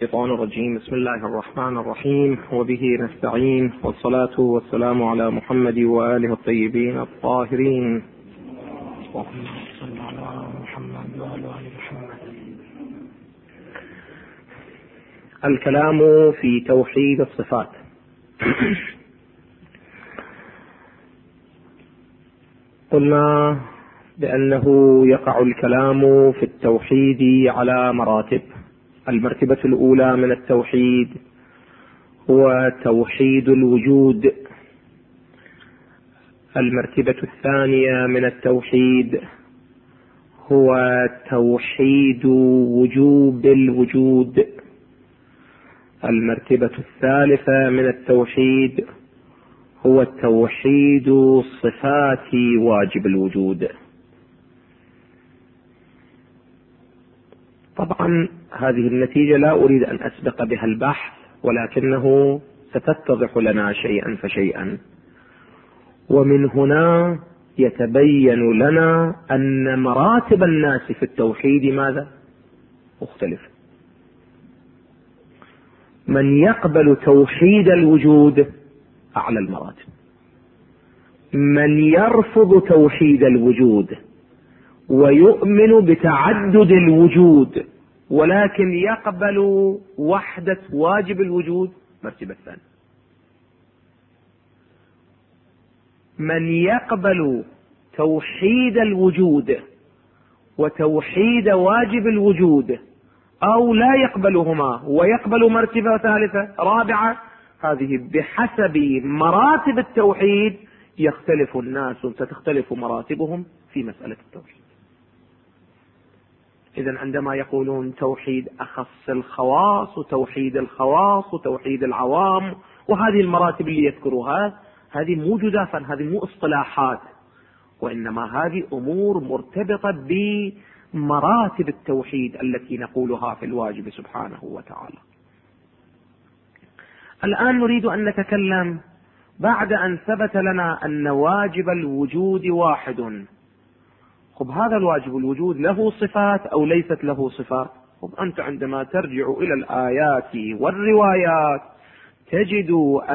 الشيطان الرجيم. بسم الله الرحمن الرحيم، وبه نستعين، والصلاة والسلام على محمد وآله الطيبين الطاهرين. اللهم صل على محمد وعلى آل محمد. الكلام في توحيد الصفات. قلنا بأنه يقع الكلام في التوحيد على مراتب. المرتبة الأولى من التوحيد هو توحيد الوجود. المرتبة الثانية من التوحيد هو توحيد وجوب الوجود. المرتبة الثالثة من التوحيد هو توحيد صفات واجب الوجود. طبعا هذه النتيجة لا أريد أن أسبق بها البحث، ولكنه ستتضح لنا شيئا فشيئا، ومن هنا يتبين لنا أن مراتب الناس في التوحيد ماذا؟ مختلفة. من يقبل توحيد الوجود أعلى المراتب، من يرفض توحيد الوجود ويؤمن بتعدد الوجود ولكن يقبل وحدة واجب الوجود مرتبة الثانية. من يقبل توحيد الوجود وتوحيد واجب الوجود أو لا يقبلهما ويقبل مرتبة ثالثة رابعة، هذه بحسب مراتب التوحيد يختلف الناس وستختلف مراتبهم في مسألة التوحيد. إذن عندما يقولون توحيد أخص الخواص وتوحيد الخواص وتوحيد العوام وهذه المراتب اللي يذكروها، هذه مو جزافا، هذه مو اصطلاحات، وإنما هذه أمور مرتبطة بمراتب التوحيد التي نقولها في الواجب سبحانه وتعالى. الآن نريد أن نتكلم بعد أن ثبت لنا أن واجب الوجود واحد. خب هذا الواجب الوجود له صفات أو ليست له صفات؟ خب أنت عندما ترجع إلى الآيات والروايات تجد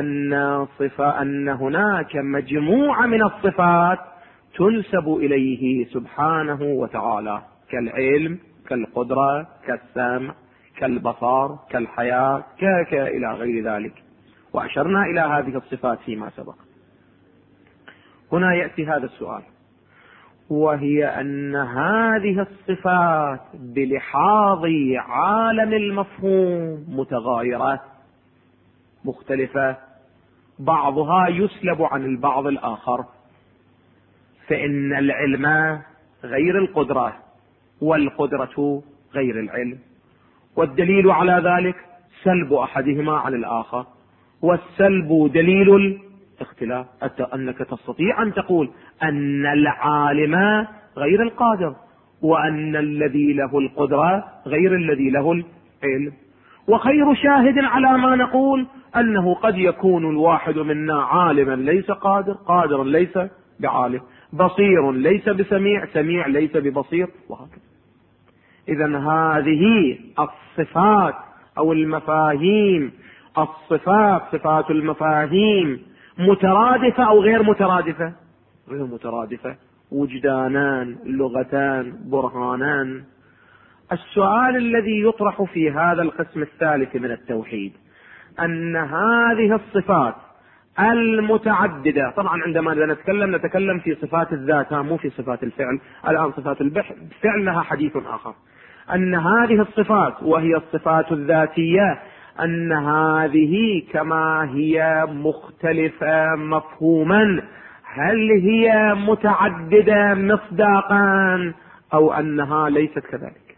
أن هناك مجموعة من الصفات تنسب إليه سبحانه وتعالى، كالعلم، كالقدرة، كالسمع، كالبصر، كالحياة، إلى غير ذلك، وأشرنا إلى هذه الصفات فيما سبق. هنا يأتي هذا السؤال، وهي أن هذه الصفات بلحاظ عالم المفهوم متغايرة مختلفة، بعضها يسلب عن البعض الآخر، فإن العلم غير القدرة والقدرة غير العلم، والدليل على ذلك سلب أحدهما عن الآخر، والسلب دليل الاختلاف. أنك تستطيع أن تقول أن العالم غير القادر، وأن الذي له القدرة غير الذي له العلم، وخير شاهد على ما نقول أنه قد يكون الواحد منا عالما ليس قادر، قادرا ليس بعالم، بصير ليس بسميع، سميع ليس ببصير، وهكذا. إذن هذه الصفات أو المفاهيم، الصفات صفات المفاهيم مترادفة أو غير مترادفة؟ غير مترادفة، وجدانان، لغتان، برهانان. السؤال الذي يطرح في هذا القسم الثالث من التوحيد أن هذه الصفات المتعددة، طبعا عندما نتكلم في صفات الذات مو في صفات الفعل، الآن صفات الفعل لها حديث آخر، أن هذه الصفات وهي الصفات الذاتية أن هذه كما هي مختلفة مفهوما، هل هي متعددة مصداقا أو أنها ليست كذلك؟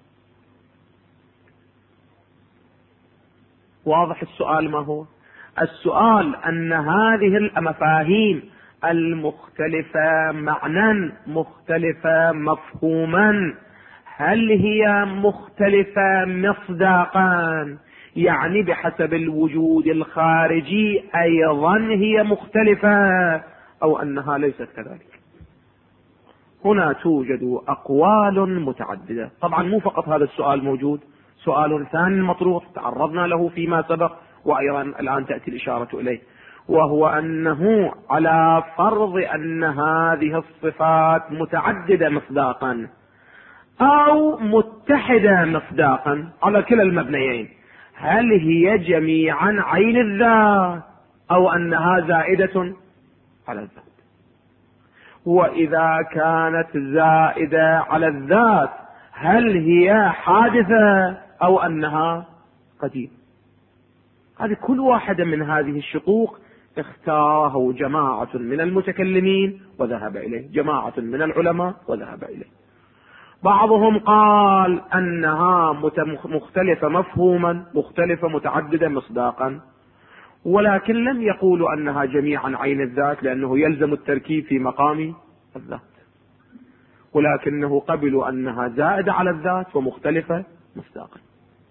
واضح السؤال ما هو؟ السؤال أن هذه المفاهيم المختلفة معنى مختلفة مفهوما، هل هي مختلفة مصداقا؟ يعني بحسب الوجود الخارجي أيضا هي مختلفة أو أنها ليست كذلك؟ هنا توجد أقوال متعددة. طبعا مو فقط هذا السؤال موجود، سؤال ثاني مطروح تعرضنا له فيما سبق وأيضا الآن تأتي الإشارة إليه، وهو أنه على فرض أن هذه الصفات متعددة مصداقا أو متحدة مصداقا على كلا المبنيين، هل هي جميعا عين الذات أو أنها زائدة على الذات؟ وإذا كانت زائدة على الذات هل هي حادثة أو أنها قديمة؟ هذه كل واحدة من هذه الشقوق اختاره جماعة من المتكلمين وذهب إليه، جماعة من العلماء وذهب إليه. بعضهم قال أنها مختلفة مفهوما، مختلفة متعددة مصداقا، ولكن لم يقولوا أنها جميعا عين الذات لأنه يلزم التركيب في مقام الذات، ولكنه قبلوا أنها زائدة على الذات ومختلفة مصداقا.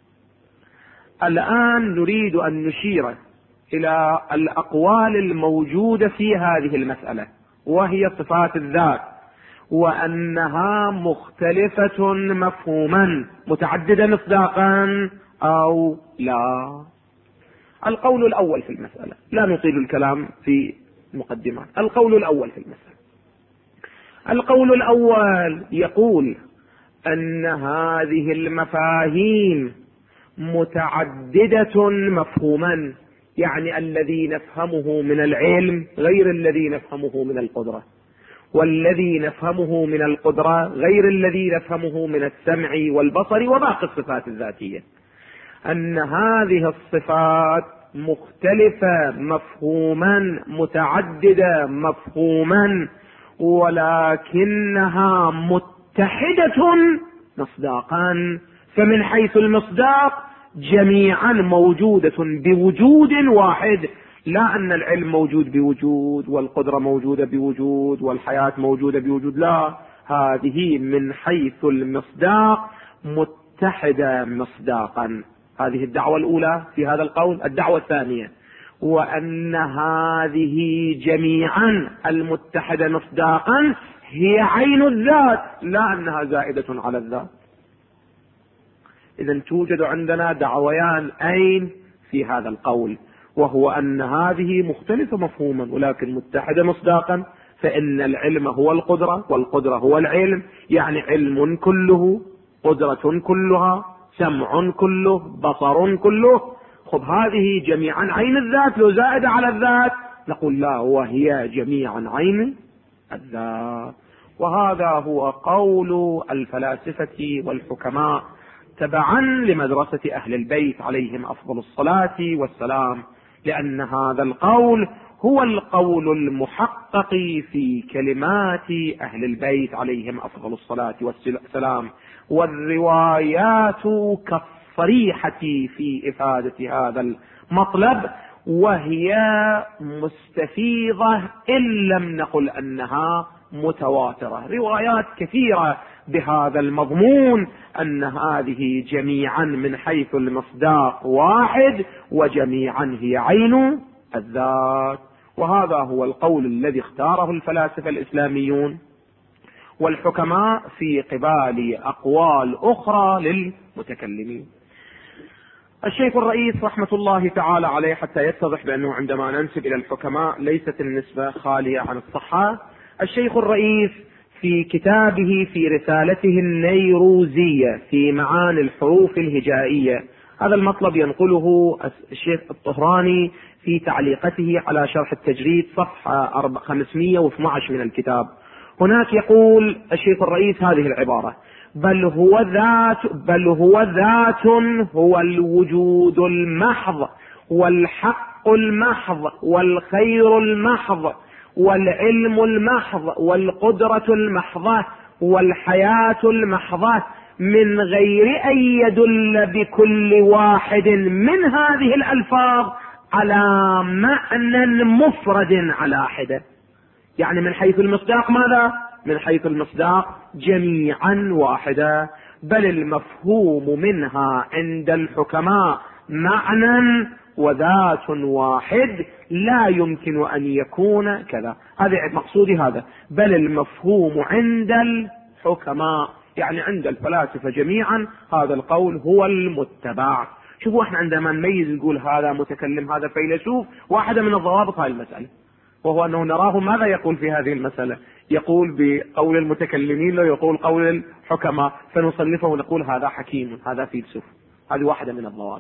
الآن نريد أن نشير إلى الأقوال الموجودة في هذه المسألة، وهي صفات الذات، وأنها مختلفة مفهوما متعددة مصداقا أو لا. القول الأول في المسألة، لا نطيل الكلام في مقدمات. القول الأول في المسألة، القول الأول يقول أن هذه المفاهيم متعددة مفهوما، يعني الذي نفهمه من العلم غير الذي نفهمه من القدرة، والذي نفهمه من القدرة غير الذي نفهمه من السمع والبصر وباقي الصفات الذاتية. أن هذه الصفات مختلفة مفهوما متعددة مفهوما، ولكنها متحدة مصداقا. فمن حيث المصداق جميعا موجودة بوجود واحد، لا أن العلم موجود بوجود والقدرة موجودة بوجود والحياة موجودة بوجود، لا، هذه من حيث المصداق متحدة مصداقا. هذه الدعوة الأولى في هذا القول. الدعوة الثانية، وأن هذه جميعا المتحدة مصداقا هي عين الذات، لا أنها زائدة على الذات. إذن توجد عندنا دعويان أين في هذا القول، وهو أن هذه مختلفة مفهوما ولكن متحدة مصداقا، فإن العلم هو القدرة والقدرة هو العلم، يعني علم كله، قدرة كلها، سمع كله، بصر كله. خب هذه جميعا عين الذات، لو زائدة على الذات نقول لا، وهي جميعا عين الذات. وهذا هو قول الفلاسفة والحكماء تبعا لمدرسة أهل البيت عليهم أفضل الصلاة والسلام، لأن هذا القول هو القول المحقق في كلمات أهل البيت عليهم أفضل الصلاة والسلام، والروايات كالصريحة في إفادة هذا المطلب، وهي مستفيضة إن لم نقل أنها متواترة. روايات كثيرة بهذا المضمون، أن هذه جميعا من حيث المصداق واحد، وجميعا هي عين الذات. وهذا هو القول الذي اختاره الفلاسفة الإسلاميون والحكماء في قبال أقوال أخرى للمتكلمين. الشيخ الرئيس رحمة الله تعالى عليه، حتى يتضح بأنه عندما ننسب إلى الحكماء ليست النسبة خالية عن الصحة، الشيخ الرئيس في كتابه في رسالته النيروزية في معاني الحروف الهجائية، هذا المطلب ينقله الشيخ الطهراني في تعليقته على شرح التجريد صفحة 512 من الكتاب. هناك يقول الشيخ الرئيس هذه العبارة: بل هو ذات هو الوجود المحض والحق المحض والخير المحض والعلم المحض والقدرة المحضة والحياة المحضة، من غير أن يدل بكل واحد من هذه الألفاظ على معنى مفرد على حدة. يعني من حيث المصداق ماذا؟ من حيث المصداق جميعا واحدة، بل المفهوم منها عند الحكماء معنى وذات واحد، لا يمكن أن يكون كذا. هذا مقصودي، هذا بل المفهوم عند الحكماء، يعني عند الفلاسفة جميعا هذا القول هو المتبع. شوفوا احنا عندما نميز نقول هذا متكلم هذا فيلسوف، واحدة من الضوابط هذه المسألة، وهو أنه نراه ماذا يقول في هذه المسألة، يقول بقول المتكلمين لا يقول قول الحكماء، فنصنفه ونقول هذا حكيم هذا فيلسوف. هذه واحدة من الضوابط.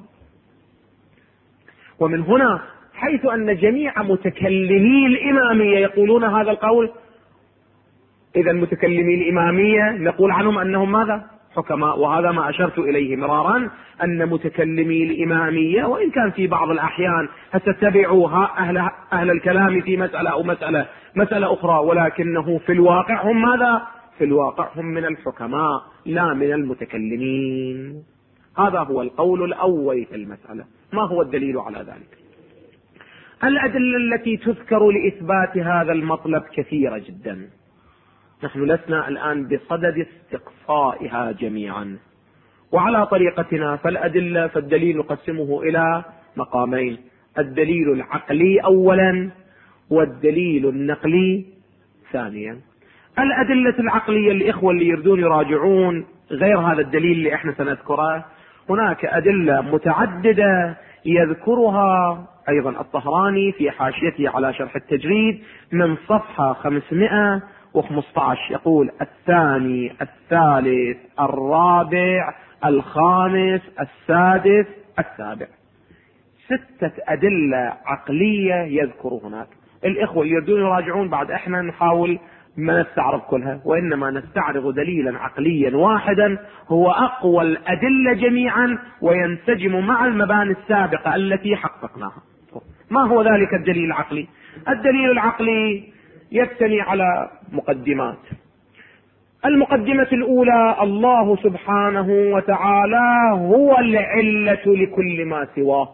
ومن هنا حيث أن جميع متكلمي الإمامية يقولون هذا القول، إذا متكلمي الإمامية نقول عنهم أنهم ماذا؟ حكماء. وهذا ما أشرت إليه مرارا، أن متكلمي الإمامية وإن كان في بعض الأحيان هتتبعوا أهل الكلام في مسألة أو مسألة أخرى، ولكنه في الواقع هم ماذا؟ في الواقع هم من الحكماء لا من المتكلمين. هذا هو القول الأول في المسألة. ما هو الدليل على ذلك؟ الأدلة التي تذكر لإثبات هذا المطلب كثيرة جدا، نحن لسنا الآن بصدد استقصائها جميعا. وعلى طريقتنا فالدليل نقسمه إلى مقامين: الدليل العقلي أولا والدليل النقلي ثانيا. الأدلة العقلية الإخوة اللي يريدون يراجعون غير هذا الدليل اللي احنا سنذكره، هناك أدلة متعددة يذكرها أيضا الطهراني في حاشيته على شرح التجريد من صفحة 515، يقول: الثاني الثالث الرابع الخامس السادس السابع. 6 أدلة عقلية يذكر هناك. الإخوة اللي يريدون يراجعون بعد احنا نحاول ما نستعرض كلها، وإنما نستعرض دليلا عقليا واحدا هو أقوى الأدلة جميعا وينسجم مع المباني السابقة التي حققناها. ما هو ذلك الدليل العقلي؟ الدليل العقلي يبتني على مقدمات. المقدمة الأولى: الله سبحانه وتعالى هو العلة لكل ما سواه.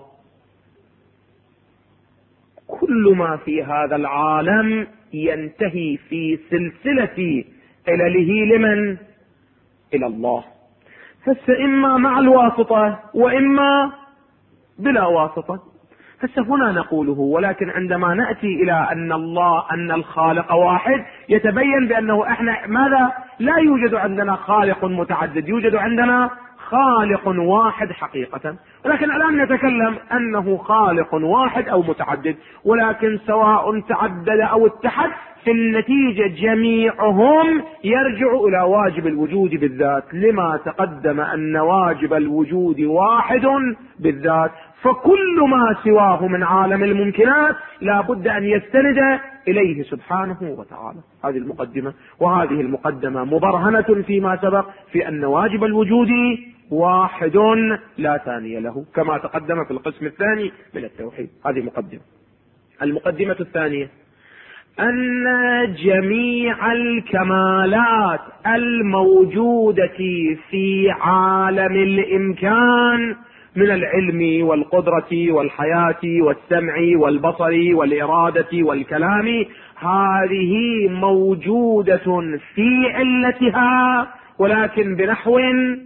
كل ما في هذا العالم ينتهي في سلسلة علله لمن؟ إلى الله، إما مع الواسطة وإما بلا واسطة. هنا نقوله، ولكن عندما نأتي إلى أن الخالق واحد يتبين بأنه احنا ماذا؟ لا يوجد عندنا خالق متعدد، يوجد عندنا خالق واحد حقيقة. ولكن الآن نتكلم أنه خالق واحد أو متعدد، ولكن سواء تعدد أو اتحد في النتيجة جميعهم يرجع إلى واجب الوجود بالذات، لما تقدم أن واجب الوجود واحد بالذات. فكل ما سواه من عالم الممكنات لا بد أن يستند إليه سبحانه وتعالى. هذه المقدمة، وهذه المقدمة مبرهنة فيما سبق في أن واجب الوجود واحد لا ثاني له، كما تقدم في القسم الثاني من التوحيد. هذه مقدمة. المقدمة الثانية: أن جميع الكمالات الموجودة في عالم الإمكان من العلم والقدرة والحياة والسمع والبصر والإرادة والكلام، هذه موجودة في علتها، ولكن بنحو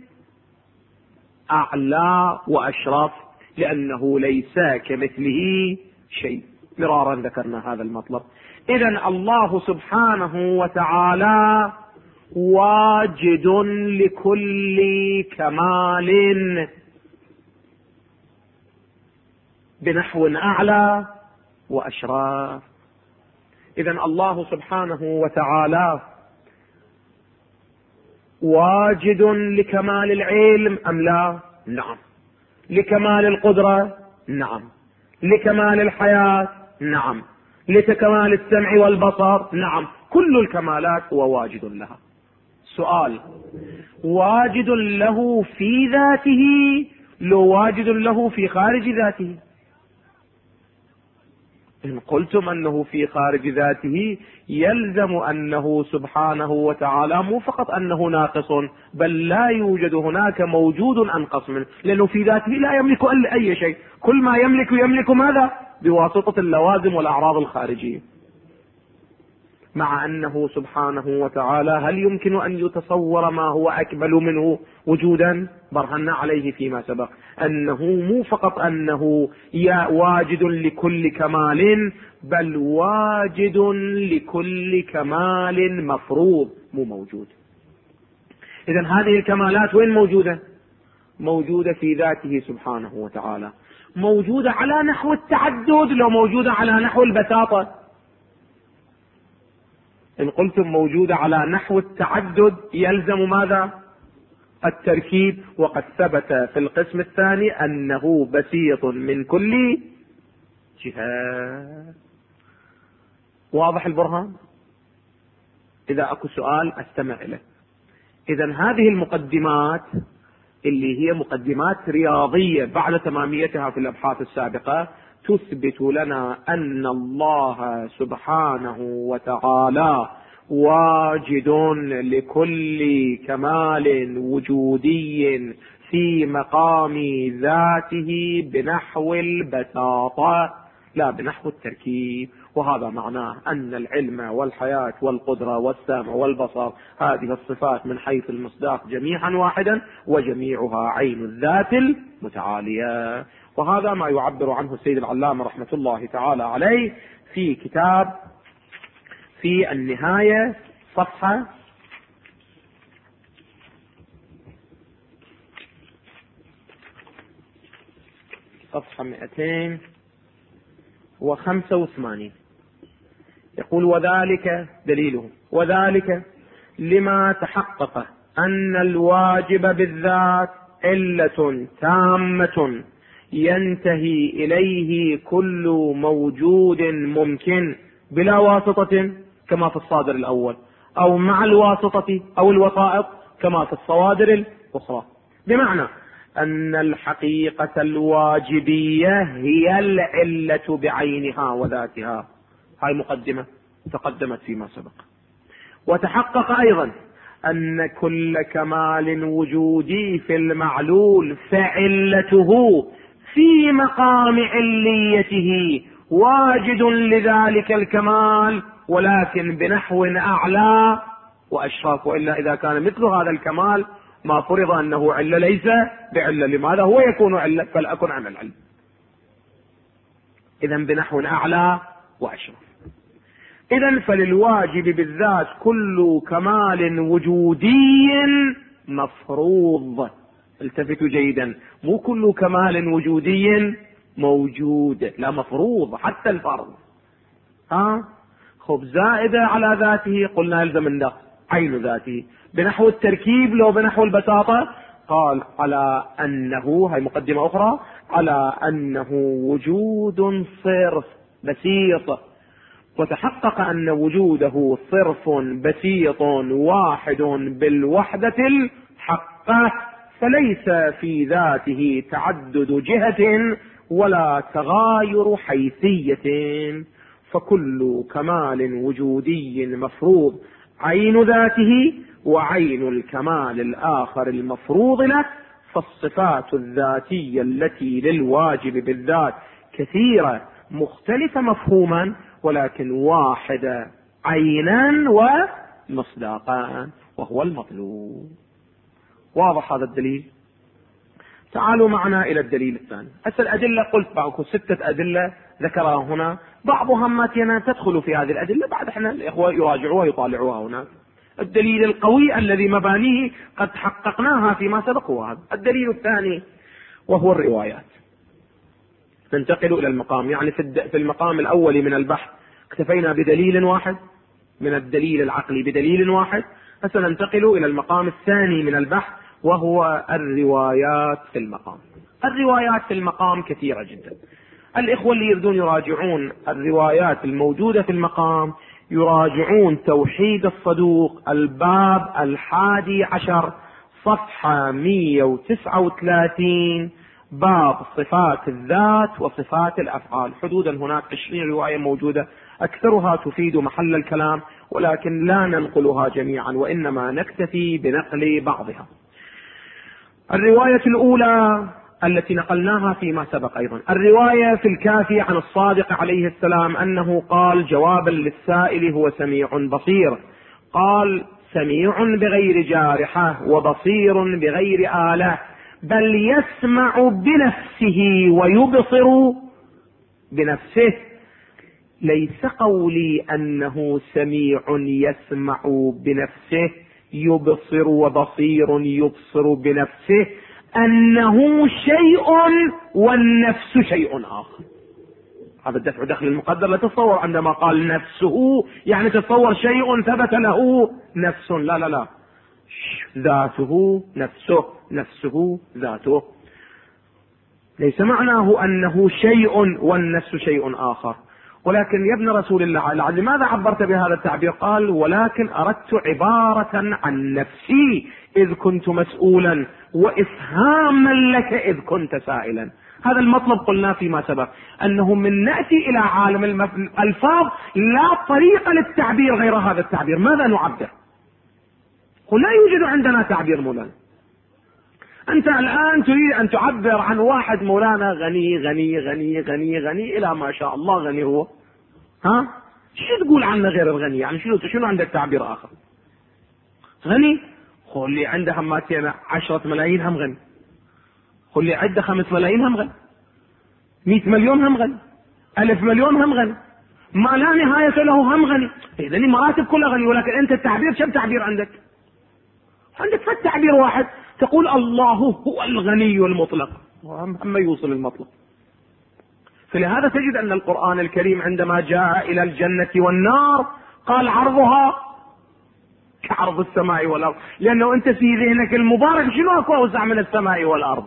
أعلى وأشرف، لأنه ليس كمثله شيء. مرارا ذكرنا هذا المطلب. إذن الله سبحانه وتعالى واجد لكل كمال بنحو أعلى وأشرف. إذن الله سبحانه وتعالى واجد لكمال العلم أم لا؟ نعم. لكمال القدرة؟ نعم. لكمال الحياة؟ نعم. لكمال السمع والبصر؟ نعم. كل الكمالات هو واجد لها. سؤال: واجد له في ذاته لو واجد له في خارج ذاته؟ إن قلتم أنه في خارج ذاته يلزم أنه سبحانه وتعالى مو فقط أنه ناقص، بل لا يوجد هناك موجود أنقص منه، لأنه في ذاته لا يملك أي شيء. كل ما يملك ماذا؟ بواسطة اللوازم والأعراض الخارجية. مع أنه سبحانه وتعالى هل يمكن أن يتصور ما هو أكمل منه وجودا؟ برهنا عليه فيما سبق أنه مو فقط أنه واجد لكل كمال، بل واجد لكل كمال مفروض مو موجود. إذن هذه الكمالات وين موجودة؟ موجودة في ذاته سبحانه وتعالى. موجودة على نحو التعدد لو موجودة على نحو البساطة؟ إن قلتم موجودة على نحو التعدد يلزم ماذا؟ التركيب، وقد ثبت في القسم الثاني أنه بسيط من كل جهة. واضح البرهان؟ إذا أكو سؤال أستمع إليه. إذن هذه المقدمات اللي هي مقدمات رياضية بعد تماميتها في الأبحاث السابقة تثبت لنا أن الله سبحانه وتعالى واجد لكل كمال وجودي في مقام ذاته بنحو البساطة لا بنحو التركيب. وهذا معناه أن العلم والحياة والقدرة والسمع والبصر هذه الصفات من حيث المصداق جميعا واحدا، وجميعها عين الذات المتعالية. وهذا ما يعبر عنه السيد العلامة رحمة الله تعالى عليه في كتاب في النهاية صفحة 285 يقول: وذلك دليله، وذلك لما تحقق أن الواجب بالذات علة تامة ينتهي إليه كل موجود ممكن بلا واسطة كما في الصادر الأول، أو مع الواسطة أو الوسائط كما في الصوادر الأخرى. بمعنى أن الحقيقة الواجبية هي العلة بعينها وذاتها. هاي مقدمة تقدمت فيما سبق. وتحقق أيضا أن كل كمال وجودي في المعلول فعلته في مقام عليته واجد لذلك الكمال، ولكن بنحو أعلى وأشرف. وإلا إذا كان مثل هذا الكمال ما فرض أنه علة ليس بعلة. لماذا هو يكون علة فلا أكون عن العلة؟ إذن بنحو أعلى وأشرف. إذن فللواجب بالذات كل كمال وجودي مفروض. التفتوا جيدا، مو كل كمال وجودي موجود، لا مفروض حتى الفرض. خب زائدة على ذاته قلنا يلزم النقص عين ذاته. بنحو التركيب لو بنحو البساطة قال على أنه، هاي مقدمة أخرى، على أنه وجود صرف بسيط. وتحقق أن وجوده صرف بسيط واحد بالوحدة الحقة، فليس في ذاته تعدد جهة ولا تغاير حيثية، فكل كمال وجودي مفروض عين ذاته وعين الكمال الآخر المفروض له. فالصفات الذاتية التي للواجب بالذات كثيرة مختلفة مفهوما، ولكن واحدة عينا ومصداقا، وهو المطلوب. واضح هذا الدليل؟ تعالوا معنا إلى الدليل الثاني. الأدلة قلت معكم 6 أدلة ذكرها هنا، بعضها ماتنا تدخل في هذه الأدلة، بعد احنا الإخوة يراجعوها ويطالعوها هناك. الدليل القوي الذي مبانيه قد حققناها فيما سبق هو هذا. الدليل الثاني وهو الروايات. ننتقل إلى المقام، يعني في المقام الأول من البحث اكتفينا بدليل واحد من الدليل العقلي بدليل واحد. فسننتقل إلى المقام الثاني من البحث وهو الروايات في المقام. الروايات في المقام كثيرة جدا. الإخوة اللي يريدون يراجعون الروايات الموجودة في المقام يراجعون توحيد الصدوق الباب 11 صفحة 139 باب صفات الذات وصفات الأفعال. حدودا هناك 20 رواية موجودة، أكثرها تفيد محل الكلام، ولكن لا ننقلها جميعا وإنما نكتفي بنقل بعضها. الرواية الأولى التي نقلناها فيما سبق أيضا، الرواية في الكافي عن الصادق عليه السلام أنه قال جوابا للسائل هو سميع بصير، قال سميع بغير جارحة وبصير بغير آلة، بل يسمع بنفسه ويبصر بنفسه. ليس قولي أنه سميع يسمع بنفسه يبصر وبصير يبصر بنفسه أنه شيء والنفس شيء آخر. هذا الدفع داخل المقدر. لا تتصور عندما قال نفسه يعني تتصور شيء ثبت له نفس، لا لا لا، ذاته نفسه، نفسه ذاته. ليس معناه أنه شيء والنفس شيء آخر. ولكن يا ابن رسول الله لماذا عبرت بهذا التعبير؟ قال ولكن أردت عبارة عن نفسي إذ كنت مسؤولا وإفهاما لك إذ كنت سائلا. هذا المطلب قلنا فيما سبق أنه من نأتي إلى عالم الألفاظ لا طريقة للتعبير غير هذا التعبير. ماذا نعبر؟ لا يوجد عندنا تعبير مولانا. أنت الآن تريد أن تعبر عن واحد مولانا غني غني غني غني غني إلى ما شاء الله غني هو، ها؟ شو تقول عنه غير الغني؟ يعني شنو عندك تعبير آخر؟ غني، خل لي عنده هماتين 10 ملايين هم غني، خل لي عنده 5 ملايين هم غني، 100 مليون هم غني، 1000 مليون هم غني، ما لا نهاية له هم غني. إذن المراتب كلها غني. ولكن أنت التعبير كم تعبير عندك؟ عندك فت تعبير واحد، تقول الله هو الغني المطلق، هم يوصل المطلق. فلهذا تجد أن القرآن الكريم عندما جاء إلى الجنة والنار قال عرضها كعرض السماء والأرض، لأنه أنت في ذهنك المبارك شنو أكو أوسع من السماء والأرض؟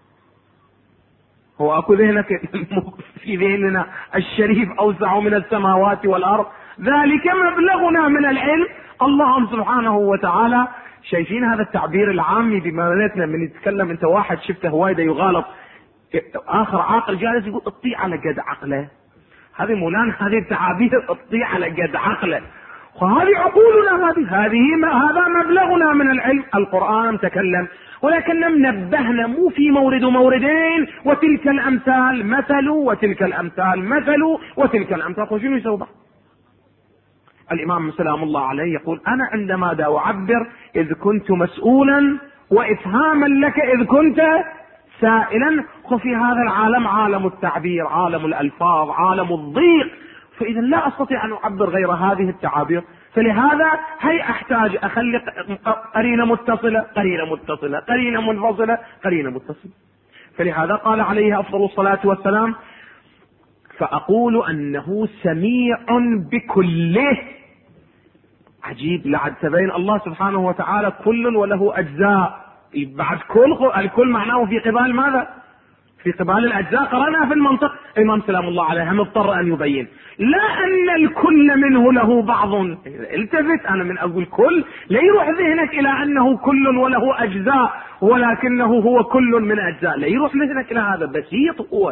هو أكو ذهنك في ذهننا الشريف أوسع من السماوات والأرض؟ ذلك مبلغنا من العلم. الله سبحانه وتعالى شايفين هذا التعبير العامي بمعناتنا من يتكلم. انت واحد شفته وايد يغالط، اخر عاقل جالس يقول اطيع على قد عقله. هذه مولانا هذه التعابير اطيع على قد عقله، وهذه عقولنا، هذا مبلغنا من العلم. القرآن تكلم، ولكن نبهنا مو في مورد وموردين وتلك الامثال مثل وتلك الامثال مثل وتلك الامثال. شنو يسوي؟ الإمام سلام الله عليه يقول أنا عندما دا أعبر إذ كنت مسؤولا وإفهاما لك إذ كنت سائلا. وفي هذا العالم عالم التعبير، عالم الألفاظ، عالم الضيق، فإذا لا أستطيع أن أعبر غير هذه التعابير. فلهذا هي أحتاج أخلق قرينة متصلة، قرينة متصلة، قرينة منفصلة، قرينة متصلة. فلهذا قال عليه أفضل الصلاة والسلام فأقول أنه سميع بكله. عجيب، لعد تبين الله سبحانه وتعالى كل وله أجزاء. بعد الكل معناه في قبال ماذا؟ في قبال الأجزاء. قرأنا في المنطق الإمام سلام الله عليه مضطر أن يبين لا أن الكل منه له بعض. التفت أنا من أقول كل لا يروح ذهنك إلى أنه كل وله أجزاء ولكنه هو كل من أجزاء، لا يروح ذهنك إلى هذا، بسيط هو.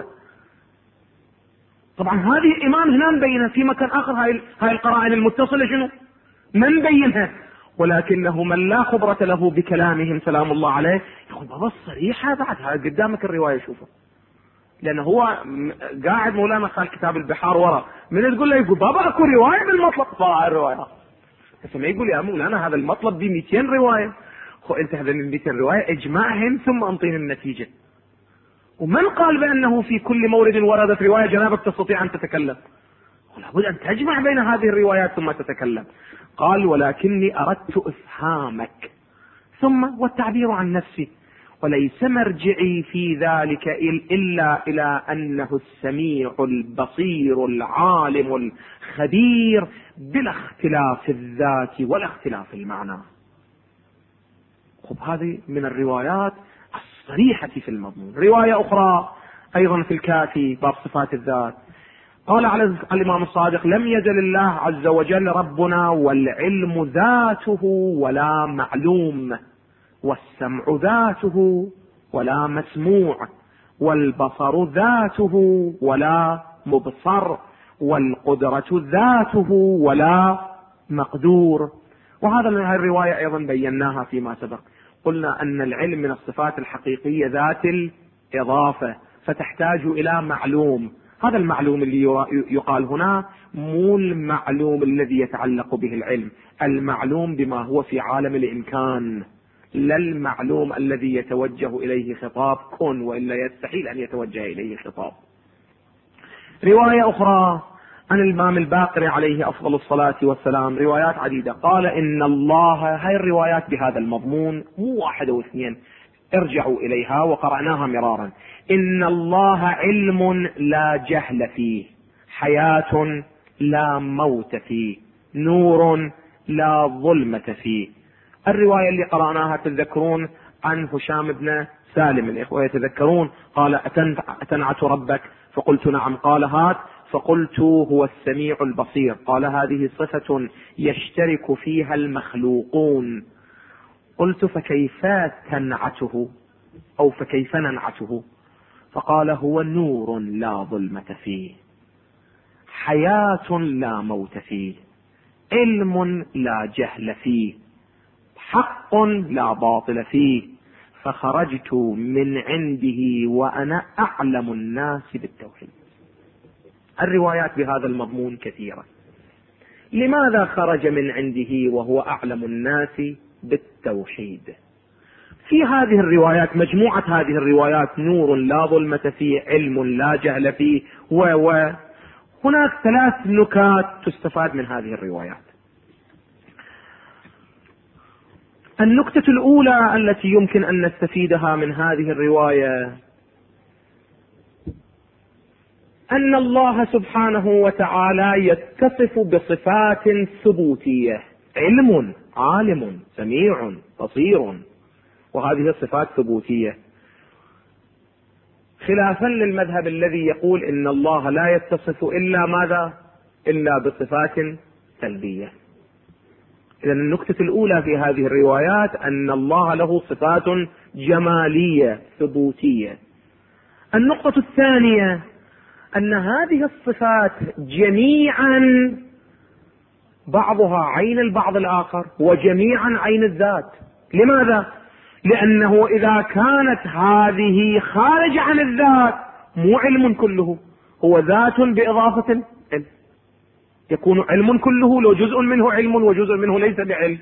طبعا هذه الإمام هنا مبينها، في مكان آخر هاي القرائن المتصلة شنو؟ ما مبينها. ولكنه من لا خبرة له بكلامهم سلام الله عليه يقول بابا الصريحة بعد هاي قدامك الرواية شوفه. لأنه هو قاعد مولانا خال كتاب البحار ورا، من تقول له يقول بابا اكو رواية بالمطلب، طلع الرواية. ما يقول يا مولانا هذا المطلب دي 200 رواية. انت هذا ال 200 رواية اجمعهم ثم انطيني النتيجة. ومن قال بأنه في كل مورد وردت رواية جنابك تستطيع أن تتكلم؟ لابد أن تجمع بين هذه الروايات ثم تتكلم. قال ولكني أردت إفهامك ثم والتعبير عن نفسي، وليس مرجعي في ذلك إلا إلى أنه السميع البصير العالم الخبير بلا اختلاف الذات ولا اختلاف المعنى. خب هذه من الروايات الصريحة في المضمون. رواية أخرى أيضا في الكافي باب صفات الذات قال على الإمام الصادق لم يزل الله عز وجل ربنا والعلم ذاته ولا معلوم، والسمع ذاته ولا مسموع، والبصر ذاته ولا مبصر، والقدرة ذاته ولا مقدور. وهذا من هذه الرواية أيضا بيناها فيما سبق، قلنا أن العلم من الصفات الحقيقية ذات الإضافة فتحتاج إلى معلوم. هذا المعلوم اللي يقال هنا مو المعلوم الذي يتعلق به العلم، المعلوم بما هو في عالم الإمكان، لا المعلوم الذي يتوجه إليه خطاب كن، وإلا يستحيل أن يتوجه إليه خطاب. رواية أخرى عن الإمام الباقر عليه أفضل الصلاة والسلام روايات عديدة، قال إن الله، هاي الروايات بهذا المضمون مو واحدة واثنين، ارجعوا إليها وقرأناها مرارا. إن الله علم لا جهل فيه، حياة لا موت فيه، نور لا ظلمة فيه. الرواية اللي قرأناها تذكرون عن هشام بن سالم، الإخوة يتذكرون، قال أتنعت ربك؟ فقلت نعم. قال هات، فقلت هو السميع البصير. قال هذه صفة يشترك فيها المخلوقون. قلت فكيف تنعته أو فكيف ننعته؟ فقال هو نور لا ظلمة فيه، حياة لا موت فيه، علم لا جهل فيه، حق لا باطل فيه، فخرجت من عنده وأنا أعلم الناس بالتوحيد. الروايات بهذا المضمون كثيرة. لماذا خرج من عنده وهو أعلم الناس بالتوحيد؟ في هذه الروايات، مجموعة هذه الروايات، نور لا ظلمة فيه، علم لا جهل فيه، هناك 3 نكات تستفاد من هذه الروايات. النكتة الأولى التي يمكن أن نستفيدها من هذه الرواية أن الله سبحانه وتعالى يتصف بصفات ثبوتية: علم، عالم، سميع، بصير، وهذه الصفات ثبوتية، خلافا للمذهب الذي يقول إن الله لا يتصف إلا ماذا؟ إلا بصفات سلبية. إذن النكتة الأولى في هذه الروايات أن الله له صفات جمالية ثبوتية. النقطة الثانية أن هذه الصفات جميعا بعضها عين البعض الآخر وجميعا عين الذات. لماذا؟ لأنه إذا كانت هذه خارج عن الذات مو علم كله، هو ذات بإضافة علم، يكون علم كله لو جزء منه علم وجزء منه ليس بعلم.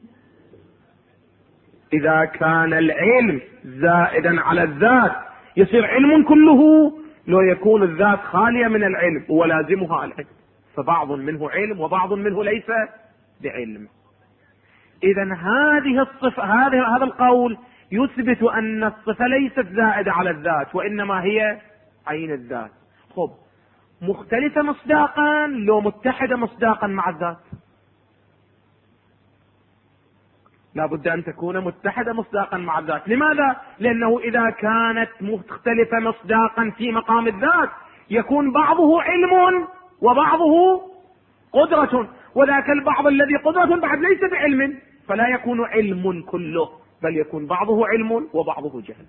إذا كان العلم زائدا على الذات يصير علم كله لو يكون الذات خالية من العلم ولازمها العلم، فبعض منه علم وبعض منه ليس بعلم. إذن هذه الصفة، هذا القول يثبت أن الصفة ليست زائدة على الذات وإنما هي عين الذات. خب، مختلفة مصداقا لو متحدة مصداقا مع الذات؟ لا بد أن تكون متحدة مصداقا مع الذات. لماذا؟ لأنه إذا كانت مختلفة مصداقا في مقام الذات يكون بعضه علم وبعضه قدرة، وذاك البعض الذي قدرة بعد ليس بعلم، فلا يكون علم كله، بل يكون بعضه علم وبعضه جهل.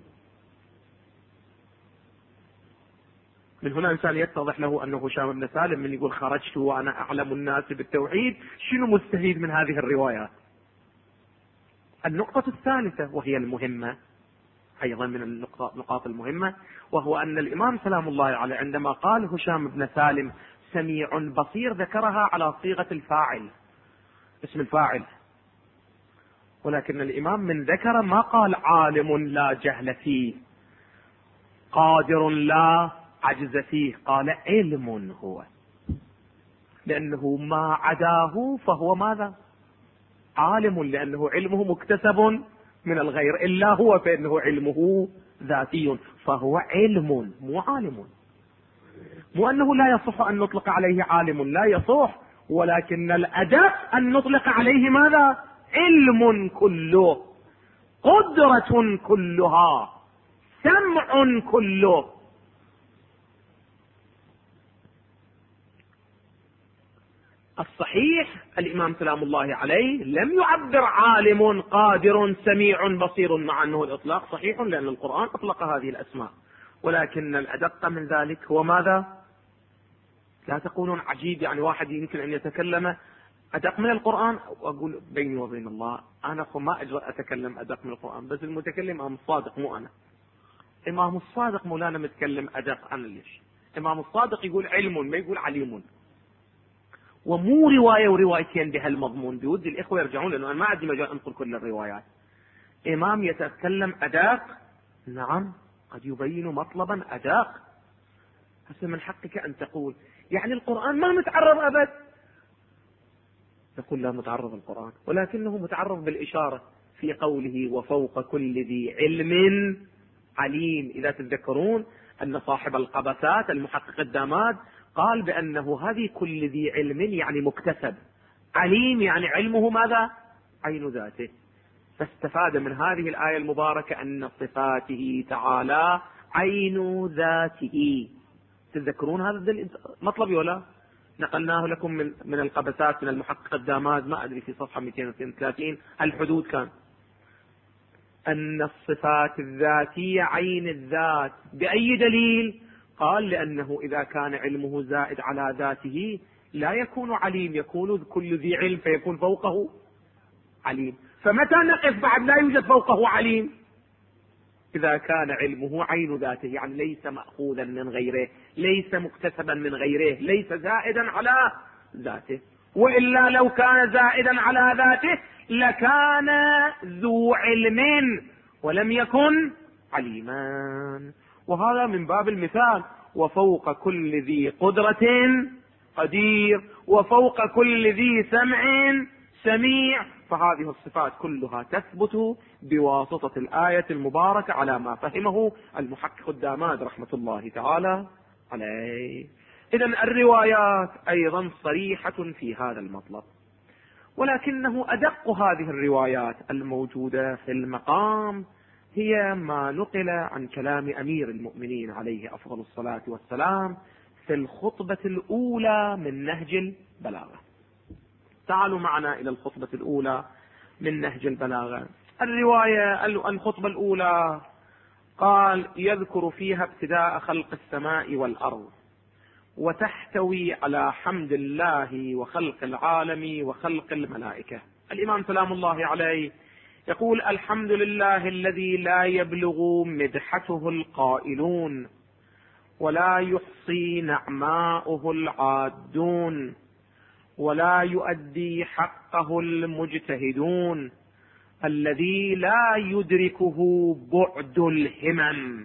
من هنا الإنسان يتضح له أنه هشام بن سالم من يقول خرجت وأنا أعلم الناس بالتوحيد، شنو مستفيد من هذه الروايات؟ النقطة الثالثة وهي المهمة أيضا من النقاط المهمة، وهو أن الإمام سلام الله عليه عندما قال هشام بن سالم سميع بصير ذكرها على صيغة الفاعل، اسم الفاعل، ولكن الإمام من ذكر ما قال عالم لا جهل فيه، قادر لا عجز فيه، قال علم هو، لأنه ما عداه فهو ماذا؟ عالم، لأنه علمه مكتسب من الغير، إلا هو فإنه علمه ذاتي، فهو علم مو عالم. مو أنه لا يصح أن نطلق عليه عالم، لا يصح، ولكن الأدب أن نطلق عليه ماذا؟ علم كله، قدرة كلها، سمع كله. الصحيح الإمام سلام الله عليه لم يعبر عالم قادر سميع بصير، مع أنه الإطلاق صحيح لأن القرآن أطلق هذه الأسماء، ولكن الأدق من ذلك هو ماذا؟ لا تقولون عجيب، يعني واحد يمكن أن يتكلم أدق من القرآن، وأقول بيني وبين الله أنا ما أجرأ أتكلم أدق من القرآن، بس المتكلم إمام الصادق مو أنا. إمام الصادق مولانا متكلم أدق، أنا ليش؟ إمام الصادق يقول علم ما يقول عليم، ومو رواية وروايتين بهالمضمون. بودي الإخوة يرجعون، لأنه أنا ما عندي مجال أنقل كل الروايات. إمام يتكلم أدق، نعم قد يبين مطلبا أدق، هسه من حقك أن تقول يعني القرآن ما متعرض أبد. نقول لا متعرض القرآن، ولكنه متعرض بالإشارة في قوله وفوق كل ذي علم عليم. إذا تتذكرون أن صاحب القبسات المحقق الداماد قال بأنه هذه كل ذي علم يعني مكتسب، عليم يعني علمه ماذا؟ عين ذاته. فاستفاد من هذه الآية المباركة أن صفاته تعالى عين ذاته. تذكرون هذا المطلب ولا؟ نقلناه لكم من القبسات من المحقق الداماد، ما أدري في صفحة 232 الحدود كان أن الصفات الذاتية عين الذات. بأي دليل؟ قال لأنه إذا كان علمه زائد على ذاته لا يكون عليم، يكون كل ذي علم فيكون فوقه عليم. فمتى نقف بعد لا يوجد فوقه عليم؟ إذا كان علمه عين ذاته، يعني ليس مأخوذا من غيره، ليس مكتسبا من غيره، ليس زائدا على ذاته. وإلا لو كان زائدا على ذاته لكان ذو علم ولم يكن عليما. وهذا من باب المثال، وفوق كل ذي قدرة قدير، وفوق كل ذي سمع سميع. فهذه الصفات كلها تثبت بواسطة الآية المباركة على ما فهمه المحقق الداماد رحمة الله تعالى عليه. إذن الروايات أيضا صريحة في هذا المطلب، ولكنه أدق هذه الروايات الموجودة في المقام هي ما نقل عن كلام أمير المؤمنين عليه أفضل الصلاة والسلام في الخطبة الأولى من نهج البلاغة. تعالوا معنا إلى الخطبة الأولى من نهج البلاغة. الرواية الخطبة الأولى قال يذكر فيها ابتداء خلق السماء والأرض، وتحتوي على حمد الله وخلق العالم وخلق الملائكة. الإمام سلام الله عليه يقول الحمد لله الذي لا يبلغ مدحته القائلون ولا يحصي نعماؤه العادون ولا يؤدي حقه المجتهدون، الذي لا يدركه بعد الهمم.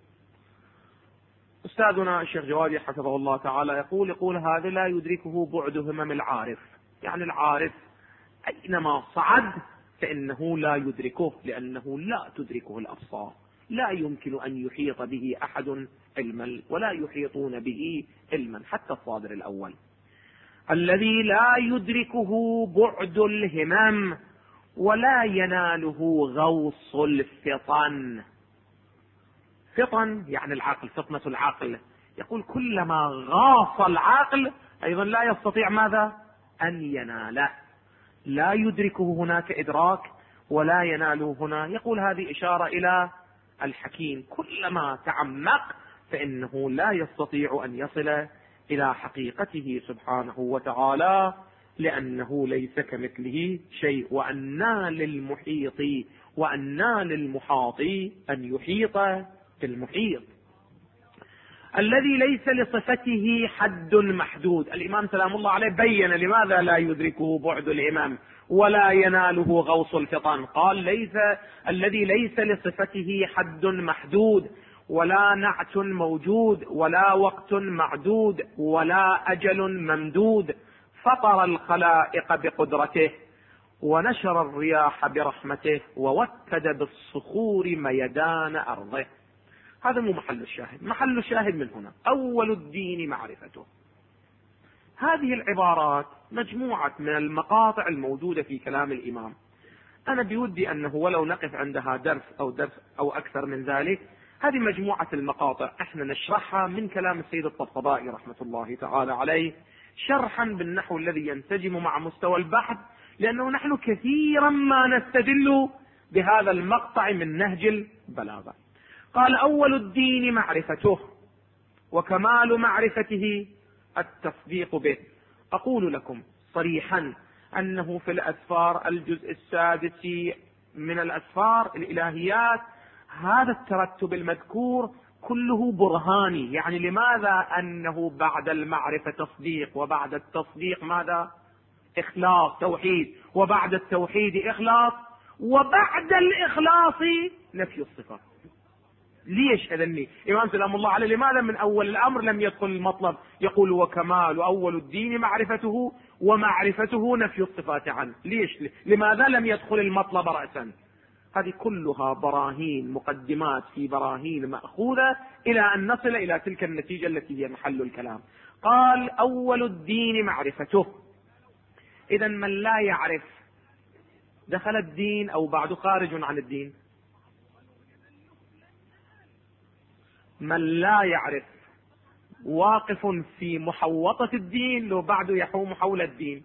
أستاذنا الشيخ جوادي حفظه الله تعالى يقول هذا لا يدركه بعد همم العارف، يعني العارف أينما صعد فإنه لا يدركه، لأنه لا تدركه الأبصار، لا يمكن أن يحيط به أحد علما ولا يحيطون به علما حتى الصادر الأول. الذي لا يدركه بعد الهمم ولا يناله غوص الفطن. فطن يعني العقل، فطنة العقل. يقول كلما غاص العقل أيضا لا يستطيع ماذا؟ أن ينال، لا يدركه هناك إدراك ولا يناله هنا. يقول هذه إشارة إلى الحكيم، كلما تعمق فإنه لا يستطيع أن يصل إلى حقيقته سبحانه وتعالى، لأنه ليس كمثله شيء. وأنى للمحيط وأنى للمحاط أن يحيط بالمحيط. الذي ليس لصفته حد محدود. الإمام سلام الله عليه بين لماذا لا يدركه بعد الإمام ولا يناله غوص الفطن. قال ليس الذي ليس لصفته حد محدود ولا نعت موجود ولا وقت معدود ولا أجل ممدود، فطر الخلائق بقدرته ونشر الرياح برحمته ووكد بالصخور ميدان أرضه. هذا مو محل الشاهد. محل الشاهد من هنا أول الدين معرفته. هذه العبارات مجموعة من المقاطع الموجودة في كلام الإمام. أنا بودي أنه ولو نقف عندها درس أو أكثر من ذلك. هذه مجموعة المقاطع احنا نشرحها من كلام السيد الطبطبائي رحمة الله تعالى عليه، شرحا بالنحو الذي ينسجم مع مستوى البحث، لأنه نحن كثيرا ما نستدل بهذا المقطع من نهج البلاغة. قال أول الدين معرفته، وكمال معرفته التصديق به. أقول لكم صريحا أنه في الأسفار الجزء السادس من الأسفار الإلهيات هذا الترتب المذكور كله برهاني. يعني لماذا؟ أنه بعد المعرفة تصديق، وبعد التصديق ماذا؟ إخلاص توحيد، وبعد التوحيد إخلاص، وبعد الإخلاص نفي الصفات. ليش أذني إمام سلام الله عليه لماذا من أول الأمر لم يدخل المطلب؟ يقول وكمال أول الدين معرفته ومعرفته نفي الصفات عنه. ليش؟ لماذا لم يدخل المطلب رأسا؟ هذه كلها براهين، مقدمات في براهين مأخوذة إلى أن نصل إلى تلك النتيجة التي هي محل الكلام. قال أول الدين معرفته. إذا من لا يعرف دخل الدين أو بعد خارج عن الدين؟ من لا يعرف واقف في محوطة الدين لو بعد يحوم حول الدين.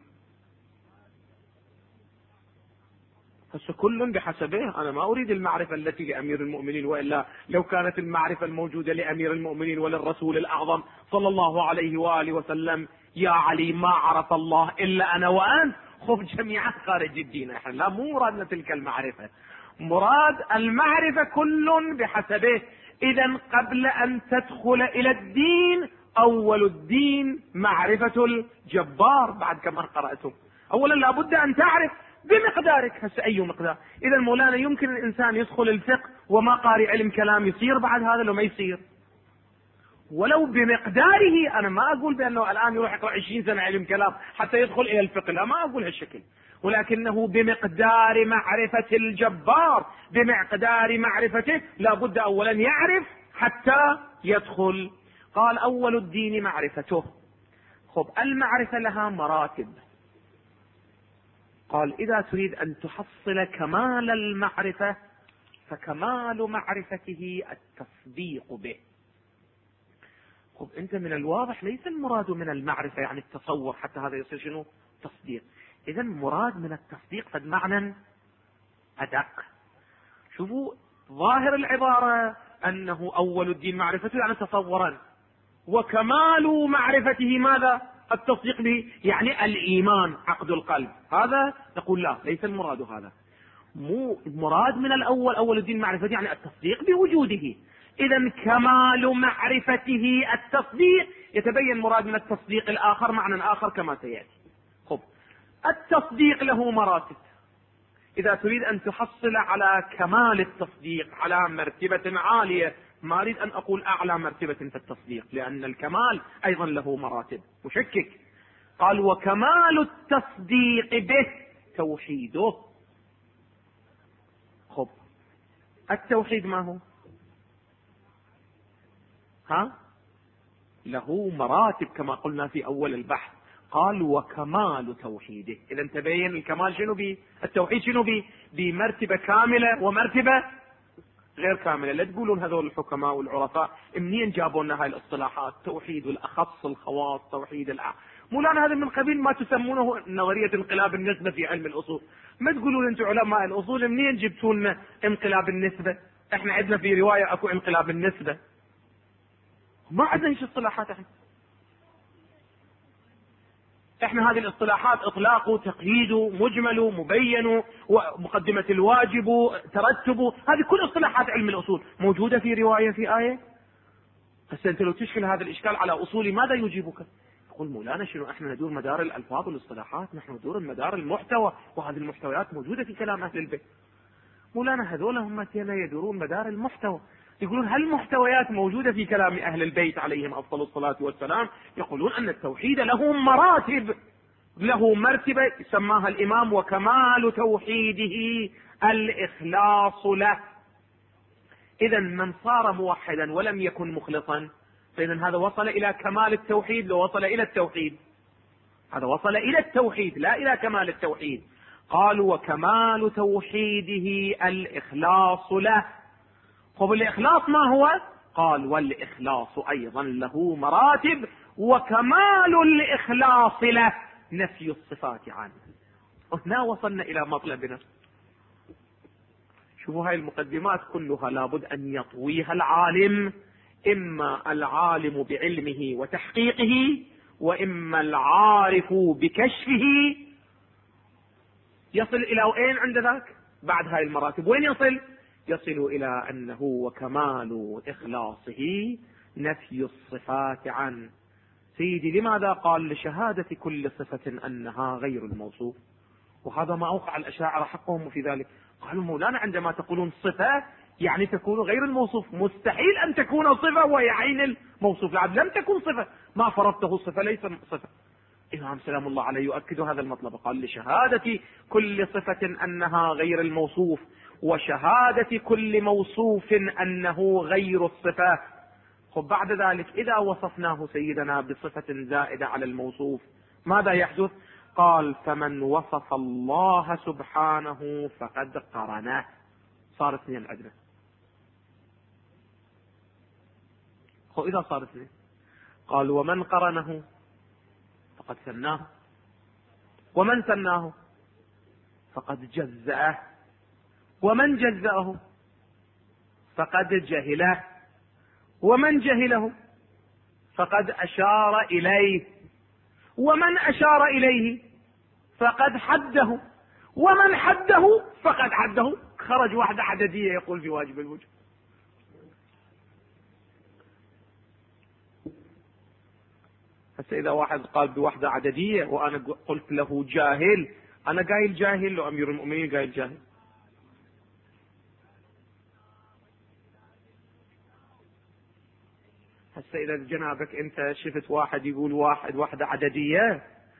كل بحسبه. أنا ما أريد المعرفة التي لأمير المؤمنين، وإلا لو كانت المعرفة الموجودة لأمير المؤمنين وللرسول الأعظم صلى الله عليه وآله وسلم يا علي ما عرف الله إلا أنا وأنت خذ جميعا خارج الدين. احنا لا، مو مرادنا تلك المعرفة. مراد المعرفة كل بحسبه. إذا قبل أن تدخل إلى الدين أول الدين معرفة الجبار. بعد كما قرأتم أولا لابد أن تعرف بمقدارك. هسه أي مقدار؟ إذا مولانا يمكن الإنسان يدخل الفقه وما قارئ علم كلام يصير بعد هذا لو ما يصير؟ ولو بمقداره. أنا ما أقول بأنه الآن يروح يقرأ 20 سنة علم كلام حتى يدخل إلى الفقه، لا، ما أقول هالشكل، ولكنه بمقدار معرفة الجبار، بمقدار معرفته لابد أولا يعرف حتى يدخل. قال أول الدين معرفته. خب المعرفة لها مراتب. قال إذا تريد أن تحصل كمال المعرفة فكمال معرفته التصديق به. خب أنت من الواضح ليس المراد من المعرفة يعني التصور، حتى هذا يصير شنو؟ تصديق. إذا مراد من التصديق قد معنى أدق. شوفوا ظاهر العبارة أنه أول الدين معرفته يعني تصورا، وكمال معرفته ماذا؟ التصديق به، يعني الإيمان عقد القلب. هذا نقول لا، ليس المراد هذا. مو مراد من الأول أول الدين معرفته يعني التصديق بوجوده. إذا كمال معرفته التصديق. يتبين مراد من التصديق الآخر معنى آخر كما سيأتي. خب التصديق له مراتب. إذا تريد أن تحصل على كمال التصديق على مرتبة عالية، ما أريد أن أقول أعلى مرتبة في التصديق لأن الكمال أيضا له مراتب مشكك. قال وكمال التصديق به توحيده. خب التوحيد ما هو؟ له مراتب كما قلنا في أول البحث. قال وكمال توحيده. إذا تبين الكمال شنو بي؟ التوحيد شنو بي؟ بمرتبة كاملة ومرتبة غير كاملة. لا تقولون هذول الحكماء والعرفاء منين جابوا لنا هاي الاصطلاحات؟ توحيد الأخص الخواص، توحيد مولانا هذا من قبيل ما تسمونه نظرية انقلاب النسبة في علم الأصول. ما تقولون انتم علماء الأصول منين جبتوا لنا انقلاب النسبة؟ احنا عندنا في رواية اكو انقلاب النسبة، ما عندنا ايش اصطلاحات. احنا هذه الاصطلاحات اطلاق وتقييد مجمل مبين ومقدمة الواجب ترتب، هذه كل اصطلاحات علم الاصول موجودة في رواية في آية. هسه انت لو تشكل هذا الاشكال على اصولي ماذا يجيبك؟ يقول مولانا شنو احنا ندور مدار الالفاظ والاصطلاحات؟ نحن ندور مدار المحتوى، وهذه المحتويات موجودة في كلام اهل البيت. مولانا هذول هم يدورون مدار المحتوى. يقولون هل المحتويات موجودة في كلام أهل البيت عليهم أفضل الصلاة والسلام؟ يقولون أن التوحيد له مراتب، له مرتبة سماها الإمام وكمال توحيده الإخلاص له. إذا من صار موحدا ولم يكن مخلصا فإذا هذا وصل إلى كمال التوحيد. لو وصل إلى التوحيد هذا وصل إلى التوحيد لا إلى كمال التوحيد. قالوا وكمال توحيده الإخلاص له. طب الإخلاص ما هو؟ قال والإخلاص أيضا له مراتب، وكمال الإخلاص له نفي الصفات عنه. هنا وصلنا إلى مطلبنا. شوفوا هاي المقدمات كلها لابد أن يطويها العالم، إما العالم بعلمه وتحقيقه، وإما العارف بكشفه. يصل إلى أين عند ذاك؟ بعد هاي المراتب وين يصل؟ يصل إلى أنه وكمال إخلاصه نفي الصفات عنه. سيدي لماذا قال؟ لشهادة كل صفة أنها غير الموصوف. وهذا ما أوقع الأشاعرة حقهم في ذلك. قالوا مولانا عندما تقولون صفة يعني تكون غير الموصوف. مستحيل أن تكون صفة وهي عين الموصوف، لم تكن صفة، ما فرضته صفة، ليس صفة. الإمام سلام الله عليه يؤكد هذا المطلب، قال لشهادة كل صفة أنها غير الموصوف، وشهادة كل موصوف أنه غير الصفة. بعد ذلك إذا وصفناه سيدنا بصفة زائدة على الموصوف ماذا يحدث؟ قال فمن وصف الله سبحانه فقد قرنه. صار اثنين عندنا. إذا صار اثنين قال ومن قرنه فقد ثناه، ومن ثناه فقد جزأه، ومن جزأه فقد جهله، ومن جهله فقد أشار إليه، ومن أشار إليه فقد حده، ومن حده فقد حده. خرج واحدة عددية يقول في واجب الوجوب. هسه إذا واحد قال بوحدة عددية وأنا قلت له جاهل، أنا قايل جاهل لو أمير المؤمنين قايل جاهل؟ هسه إذا جنابك أنت شفت واحد يقول وحدة عددية،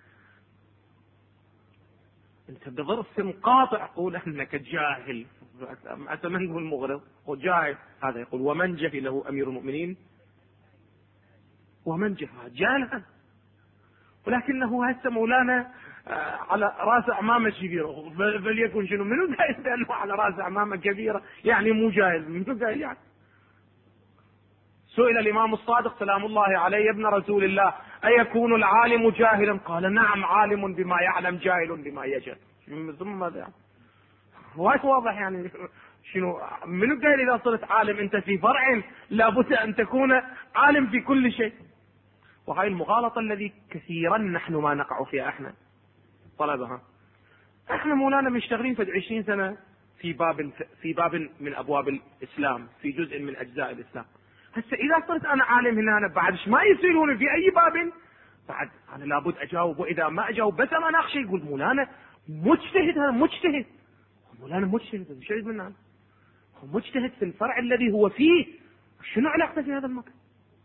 أنت بضرس قاطع قول أنك جاهل. أتمنى نقول مغرض وجاهل. هذا يقول ومن جهله أمير المؤمنين، ومن جهله، ولكنه هسه مولانا على راس أعمامة كبيرة، فليكن شنو منو قايل أنه على راس أعمامة كبيرة يعني مو جاهل؟ منو قايل يعني؟ سئل الإمام الصادق سلام الله عليه يا ابن رسول الله أيكون العالم جاهلا؟ قال نعم، عالم بما يعلم جاهل بما يجهل. ثم ماذا يعني؟ واضح يعني شنو منو قايل إذا صرت عالم أنت في فرع لابد أن تكون عالم في كل شيء؟ وهاي المغالطة الذي كثيرا نحن ما نقع فيها احنا طلبها. احنا مولانا مشتغلين في 20 سنة في باب من ابواب الاسلام، في جزء من اجزاء الاسلام. هسه اذا صرت انا عالم هنا بعد ما يسألوني في اي باب بعد انا لابد اجاوب، واذا ما اجاوب بس انا اناقشه يقول مولانا مجتهد. هذا مجتهد، مولانا مجتهد، مش من هو مجتهد في الفرع الذي هو فيه. شنو علاقته في هذا المكان؟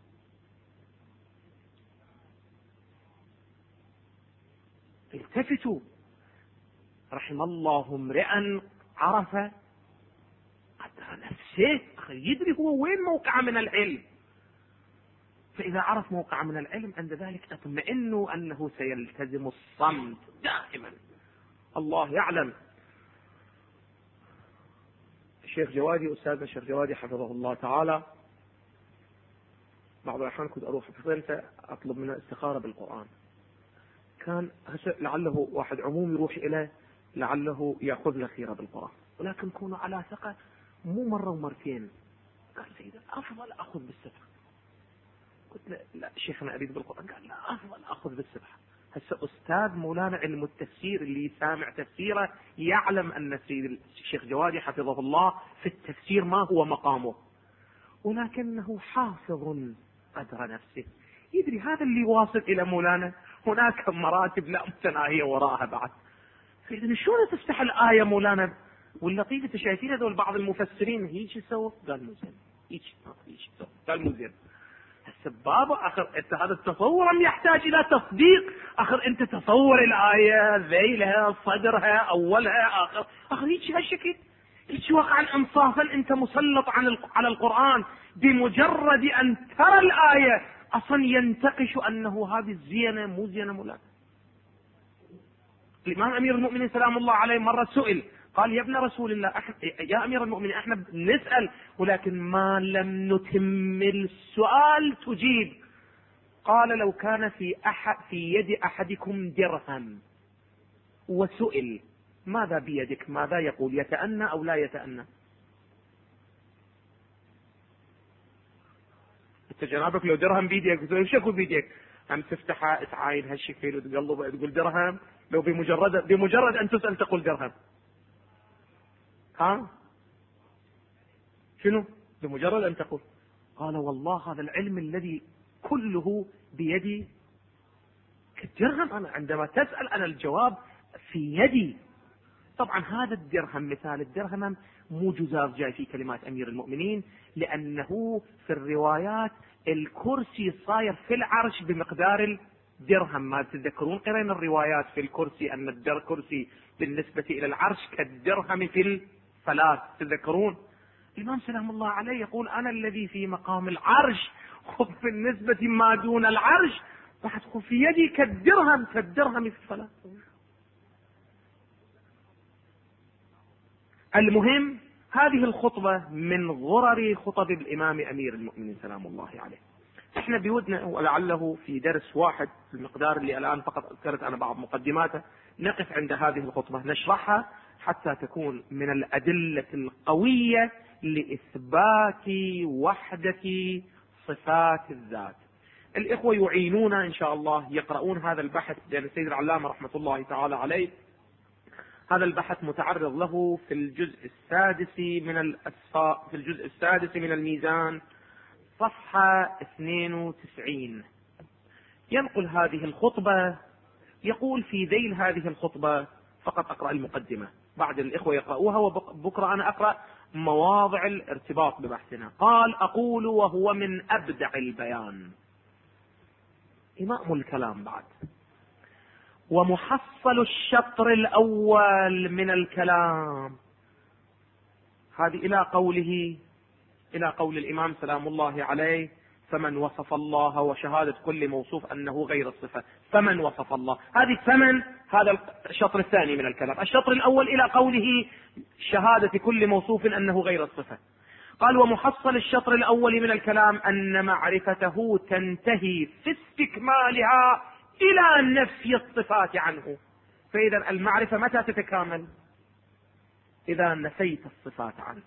التفتوا. رحم الله امرئا عرف قدر نفسه، يدري هو وين موقع من العلم. فإذا عرف موقع من العلم عند ذلك اطمئنوا أنه سيلتزم الصمت دائما. الله يعلم. الشيخ جوادي أستاذنا الشيخ جوادي حفظه الله تعالى بعض الأحيان كنت أروح فضلت أطلب منه استخارة بالقرآن. كان لعله واحد عموم يروح إليه لعله يأخذ له خيرة بالقرآن، ولكن كونوا على ثقة مو مرة ومرتين. قال سيدي أفضل أخذ بالسبحة. قلت له لا شيخنا أريد بالقرآن. قال لا أفضل أخذ بالسبحة. هسه أستاذ مولانا علم التفسير اللي سامع تفسيره يعلم أن سيد الشيخ جوادي حفظه الله في التفسير ما هو مقامه، ولكنه حافظ قدر نفسه، يدري هذا اللي واصل إلى مولانا هناك مراتب لا متناهية وراءها بعد. فإذا شلون تفتح الآية مولانا؟ واللطيف انتم شايفين هذول بعض المفسرين هيك يسووا، قال مو زين، هيك يسووا، قال مو زين. هسه بابا اخر انت هذا التصور يحتاج الى تصديق. اخر انت تصور الآية ذيلها صدرها اولها اخر هيك هالشكل، هيك واقعا انصافا انت مسلط على القرآن بمجرد ان ترى الآية اصلا ينتقش انه هذه الزينة مو زينة مولانا. الإمام أمير المؤمنين سلام الله عليه مرة سئل قال يا ابن رسول الله يا أمير المؤمنين احنا نسأل ولكن ما لم نتم السؤال تجيب. قال لو كان في يد أحدكم درهم وسئل ماذا بيدك ماذا يقول؟ يتأنى أو لا يتأنى؟ انت جنابك لو درهم بيدك ايش يكون بيدك؟ عم تفتحها تعاين هالشكل وتقلبها تقول درهم؟ لو بمجرد ان تسأل تقول درهم؟ ها شنو بمجرد ان تقول؟ قال والله هذا العلم الذي كله بيدي كالدرهم. انا عندما تسأل انا الجواب في يدي. طبعا هذا الدرهم مثال الدرهم مو جزاف جاي في كلمات أمير المؤمنين، لأنه في الروايات الكرسي صاير في العرش بمقدار الدرهم. ما تتذكرون قرينا الروايات في الكرسي أن الكرسي بالنسبة إلى العرش كالدرهم في الفلاس، تتذكرون؟ الإمام سلام الله عليه يقول أنا الذي في مقام العرش، بالنسبة ما دون العرش في يدي كالدرهم في الفلاس. المهم هذه الخطبة من غرر خطب الإمام أمير المؤمنين سلام الله عليه. احنا بودنا ولعله في درس واحد المقدار اللي الآن فقط أذكرت أنا بعض مقدماته نقف عند هذه الخطبة نشرحها حتى تكون من الأدلة القوية لإثبات وحدة صفات الذات. الإخوة يعينونا إن شاء الله يقرؤون هذا البحث، لأن السيد العلامة رحمة الله تعالى عليه هذا البحث متعرض له في الجزء السادس من الميزان صفحة 92. ينقل هذه الخطبة، يقول في ذيل هذه الخطبة، فقط أقرأ المقدمة بعد الإخوة يقرأوها وبكرة أنا أقرأ مواضع الارتباط ببحثنا. قال: أقول وهو من أبدع البيان، إمام الكلام بعد، ومحصل الشطر الأول من الكلام. هذه إلى قول الإمام سلام الله عليه: فمن وصف الله وشهادة كل موصوف أنه غير الصفة. فمن وصف الله، هذا الشطر الثاني من الكلام. الشطر الأول إلى قوله شهادة كل موصوف أنه غير الصفة. قال: ومحصل الشطر الأول من الكلام أن معرفته تنتهي في استكمالها إلى نفي الصفات عنه. فإذا المعرفة متى تتكامل؟ إذا نفيت الصفات عنه.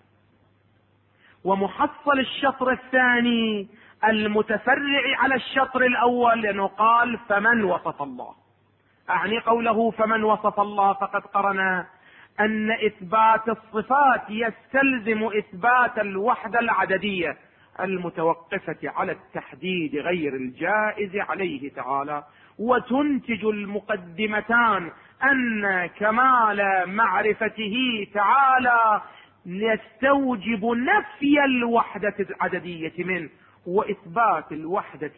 ومحصل الشطر الثاني المتفرع على الشطر الأول، لأنه قال فمن وصف الله، أعني قوله فمن وصف الله فقد قرنا أن إثبات الصفات يستلزم إثبات الوحدة العددية المتوقفة على التحديد غير الجائز عليه تعالى. وتنتج المقدمتان أن كمال معرفته تعالى يستوجب نفي الوحدة العددية منه وإثبات الوحدة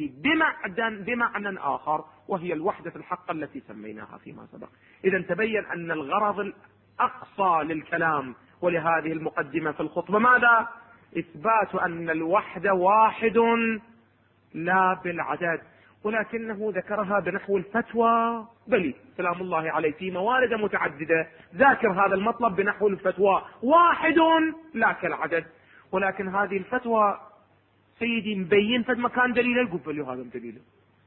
بمعنى آخر، وهي الوحدة الحق التي سميناها فيما سبق. إذا تبين أن الغرض الأقصى للكلام ولهذه المقدمة في الخطبة ماذا؟ إثبات أن الوحدة واحد لا بالعدد، ولكنه ذكرها بنحو الفتوى. بل سلام الله عليه في موارد متعددة ذاكر هذا المطلب بنحو الفتوى، واحد لا كالعدد. ولكن هذه الفتوى سيدي مبين فد مكان دليل، يقول له هذا دليله.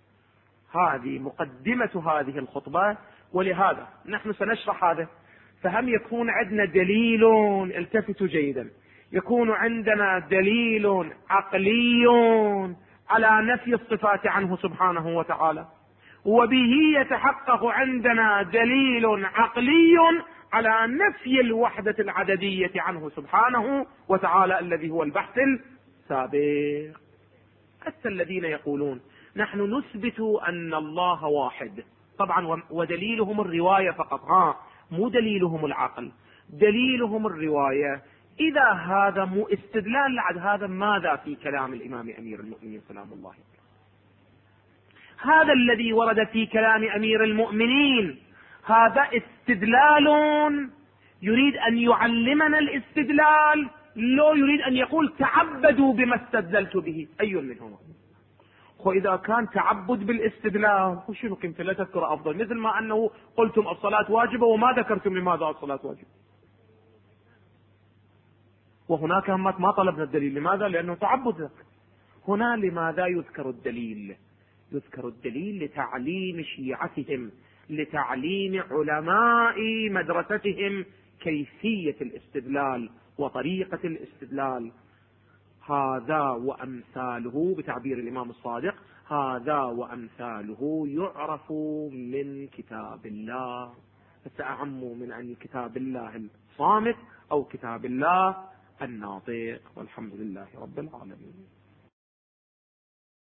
هذه مقدمة هذه الخطبة، ولهذا نحن سنشرح هذا. فهم يكون عندنا دليل، التفتوا جيدا، يكون عندنا دليل عقلي على نفي الصفات عنه سبحانه وتعالى، وبه يتحقق عندنا دليل عقلي على نفي الوحدة العددية عنه سبحانه وتعالى، الذي هو البحث السابق. حتى الذين يقولون نحن نثبت أن الله واحد، طبعا ودليلهم الرواية فقط، مو دليلهم العقل، دليلهم الرواية. إذا هذا مو استدلال لعد هذا، ماذا في كلام الإمام أمير المؤمنين سلام الله عليه؟ هذا الذي ورد في كلام أمير المؤمنين هذا استدلال يريد أن يعلمنا الاستدلال، لو يريد أن يقول تعبدوا بما استدللت به، أي منهما؟ وإذا كان تعبد بالاستدلال وشنو قيمته؟ لا تذكر أفضل، مثل ما أنه قلتم الصلاة واجبة وما ذكرتم لماذا الصلاة واجبة. وهناك ما طلبنا الدليل، لماذا؟ لأنه تعبد. هنا لماذا يذكر الدليل؟ يذكر الدليل لتعليم شيعتهم، لتعليم علماء مدرستهم كيفية الاستدلال وطريقة الاستدلال. هذا وأمثاله بتعبير الإمام الصادق، هذا وأمثاله يعرف من كتاب الله، فسأعم من أن كتاب الله الصامت أو كتاب الله الناطق. والحمد لله رب العالمين.